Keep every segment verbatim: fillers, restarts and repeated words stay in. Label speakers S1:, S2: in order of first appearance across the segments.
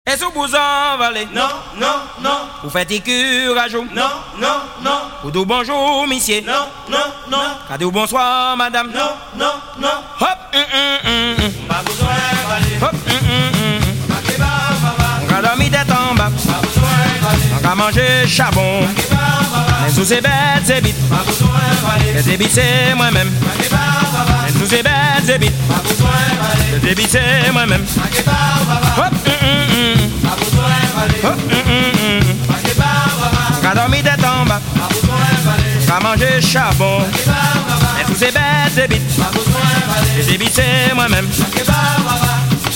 S1: Et sous vous en valez?
S2: Non, non, non.
S1: Vous faites cure à jour?
S2: Non, non, non.
S1: Vous dites bonjour, monsieur?
S2: Non, non, non.
S1: Cadou bonsoir, madame?
S2: Non, non, non.
S1: Hop, hum, hum, hum.
S2: Pas besoin d'aller.
S1: Hop, hum, hum, hum.
S2: Pas que baba, baba.
S1: On va dormir tête en bas.
S2: Pas besoin d'aller.
S1: On va manger charbon.
S2: Pas que baba, baba.
S1: Mais sous ces bêtes, c'est vite.
S2: Pas besoin d'aller.
S1: Les débits, c'est moi-même.
S2: Pas que baba, baba.
S1: Mais sous ces bêtes, c'est vite.
S2: Pas besoin d'aller.
S1: Les débits, c'est moi-même.
S2: Pas que baba, baba.
S1: Hop, hum, hum, hum.
S2: Pas besoin d'aller.
S1: Hop, hum, hum, hum.
S2: Pas que baba, baba.
S1: On va dormir tête en bas.
S2: Pas besoin d'aller.
S1: On va manger charbon.
S2: Pas que baba, baba.
S1: Mais sous ces bêtes, c'est vite.
S2: Pas besoin d'aller.
S1: Les débits, c'est moi-même.
S2: Pas que baba, baba.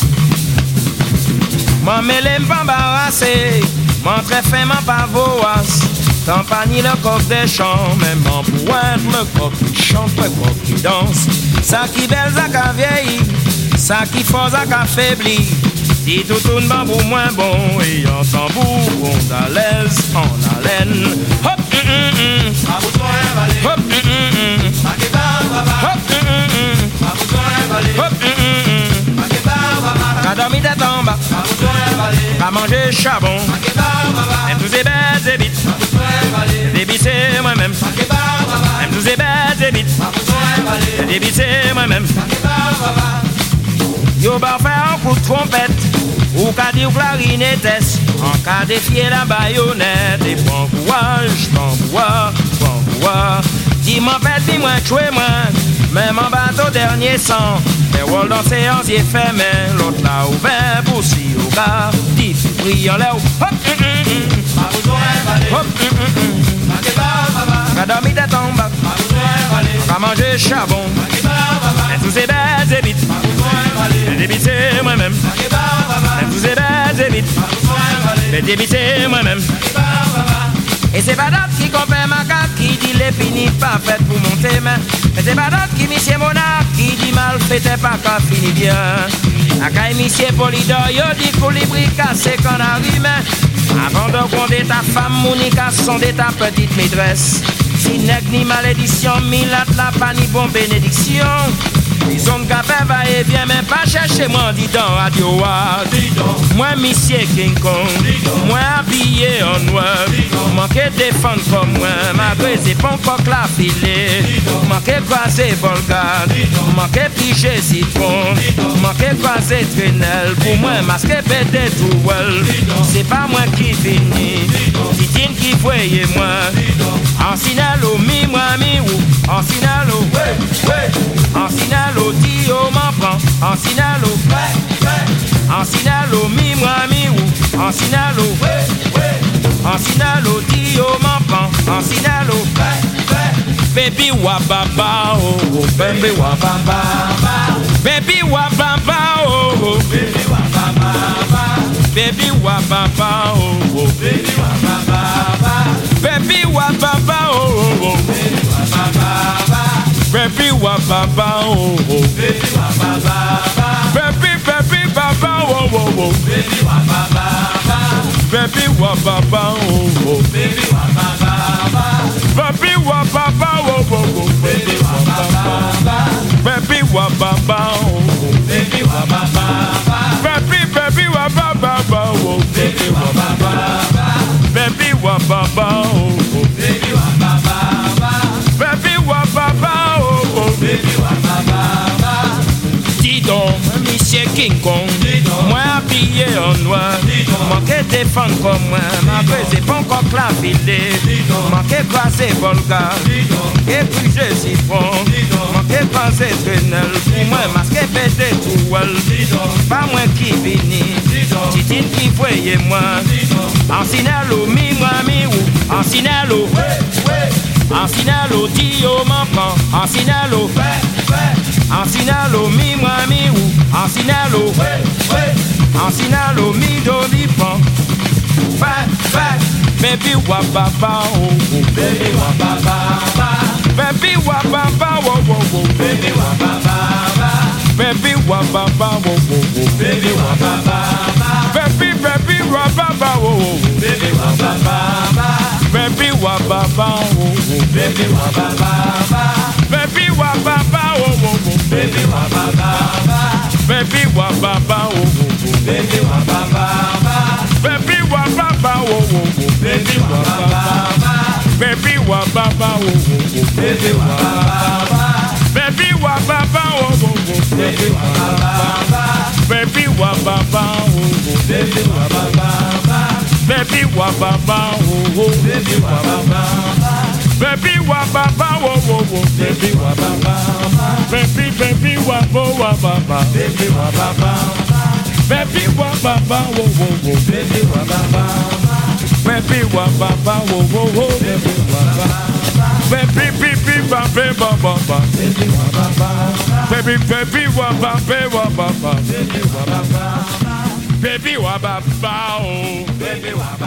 S1: M'en mêlé m'embarrasser, m'en très fin m'en pavoise. Campagne le coq des champs, même en pointe le coq qui chante, le coq qui danse. Ça qui belle, ça qui vieillit, ça qui fort, ça qui affaiblit. Dit tout tourne bambou moins bon, et en tambour, on à l'aise, en haleine. Hop, hum, hum, hum.
S2: Pas besoin d'aller.
S1: Hop, hum, hum, hum.
S2: Pas que baba, baba.
S1: Hop, hum, hum, hum.
S2: Pas besoin d'aller.
S1: Hop, hum, hum, hum.
S2: Pas que baba, baba.
S1: Qu'a dormi tête en bas,
S2: Pas besoin d'aller.
S1: qu'a mangé charbon.
S2: Pas que baba, baba.
S1: Même tous ces bêtes et bites,
S2: Pas besoin d'aller.
S1: les bites c'est moi-même.
S2: Pas que baba, baba.
S1: Même tous ces bêtes et bites,
S2: Pas besoin d'aller.
S1: les bites c'est moi-même.
S2: Pas que baba, baba.
S1: Yo ba faire un coup de trompette, ou qu'a dit clarinetesse, en cas défier la baïonnette. Et bon courage, bon bois, bon bois. Dis-moi fait, dis-moi choué moi, même en bateau dernier sang. Les rôles dans séance y est fermé, l'autre là ouvert pour si au gars. Dis pris en l'air, hop, hum, hum, hum.
S2: Pas besoin d'aller.
S1: Hop, hum, hum, hum.
S2: Pas que baba, baba.
S1: Qu'a dormi tête en bas,
S2: Pas besoin d'aller.
S1: qu'a mangé charbon.
S2: Pas que baba, baba.
S1: Mais tous ces bêtes et bites,
S2: Pas besoin d'aller.
S1: les bites c'est moi-même.
S2: Pas que baba, baba.
S1: Mais tous ces bêtes et bites,
S2: Pas besoin d'aller.
S1: les bites c'est moi-même.
S2: Pas que baba, baba.
S1: Et c'est pas d'autre qui compère ma carte, qui dit les finis pas faites pour monter main. Et c'est pas d'autre qui monsieur monarque, qui dit mal fait t'es pas qu'à finir bien. A caille monsieur Polydor, yo dit colibri cassé qu'on arrive. Avant de compter ta femme, Monica, son de ta petite maîtresse. Si nègre ni malédiction, milat la pas ni bon bénédiction. Ils ont capé va et vient, mais pas chercher moi, dis donc, radio, ah. Moi, monsieur King Kong, moi habillé en noir, manqué défendre comme moi, malgré c'est pas encore la filée, manqué croiser Volga, manqué piger citron, manqué croiser Trinel, pour moi, masqué pété tout well, c'est pas moi qui finis, Titine qui voyait moi, en sinalo, mi, moi, mi, ou, en sinalo, en sinalo, Dio m'en prend, en sinalo, en sinalo, mi, moi, mi, ou, en sinalo, en sinalo, Dio m'en prend, en sinalo, baby wababa, oh, oh, baby wababa, baby wababa, oh, oh, baby wababa, baby wababa, oh, oh, baby wababa, baby wababa, oh, oh, baby wababa. Baby wa baba oh oh baby wa baba baby baby baba oh oh oh baby wa baba baby wa baba oh oh baby wa baba baby wa baba oh oh baby wa baba baby wa baba oh oh baby wa baba baby baby wa baba oh baby wa baba baby wa baba oh oh baby wa baba baby wa baba baby wa baba. Dis donc, monsieur King Kong, moi habillé en noir, manqué défendre comme moi, ma vraie c'est pas encore clavilé, manqué croiser Volga, et puis je citron, manqué croiser Trinel, pour moi masqué pété tout well, pas moi qui vini, Titine qui voyait moi, en sinalo, mi moi mi ou, en sinalo, en sinalo, Dio m'en prend, en sinalo, en sinalo, mi moi mi ou, en sinalo, en sinalo, mi do mi prend, baby wa baba oh oh, baby wa baba, baby wa baba oh oh oh, baby wa baba, baby wa baba oh oh oh, baby wa baba, baby baby wa baba oh oh, baby wa baba. Baby wa baba oh oh baby wa baba baby wa baba oh oh baby wa baba baby wa baba oh oh baby wa baba baba oh oh.
S2: Baby wa baba.
S1: Baby wa baba oh oh.
S2: Baby wa baba.
S1: Baby wa baba oh oh.
S2: Baby wa baba.
S1: Baby wa baba oh oh.
S2: Baby wa baba.
S1: Baby wa baba oh oh oh.
S2: Baby wa baba.
S1: Baby baby wa bo wa baba.
S2: Baby wa baba.
S1: Baby wa baba oh oh oh.
S2: Baby wa baba.
S1: Baby wa baba oh oh oh.
S2: Baby wa baba.
S1: Baby baby baby baba.
S2: Baby wa baba.
S1: Baby baby wa baba wa baba.
S2: Baby wa baba.
S1: Baby wa baba oh.
S2: Baby wa